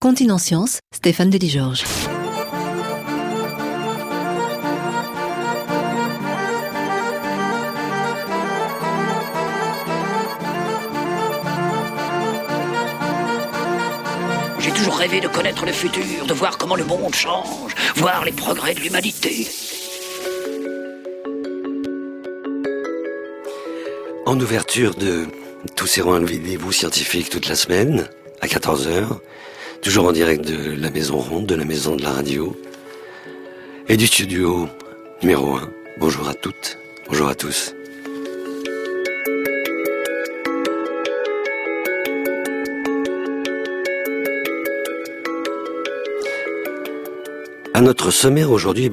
Continent Science, Stéphane Delisgeorges. J'ai toujours rêvé de connaître le futur, de voir comment le monde change, voir les progrès de l'humanité. En ouverture de tous ces rendez-vous scientifiques toute la semaine, à 14h, toujours en direct de la Maison Ronde, de la Maison de la Radio, et du studio numéro 1. Bonjour à toutes, bonjour à tous. À notre sommaire aujourd'hui,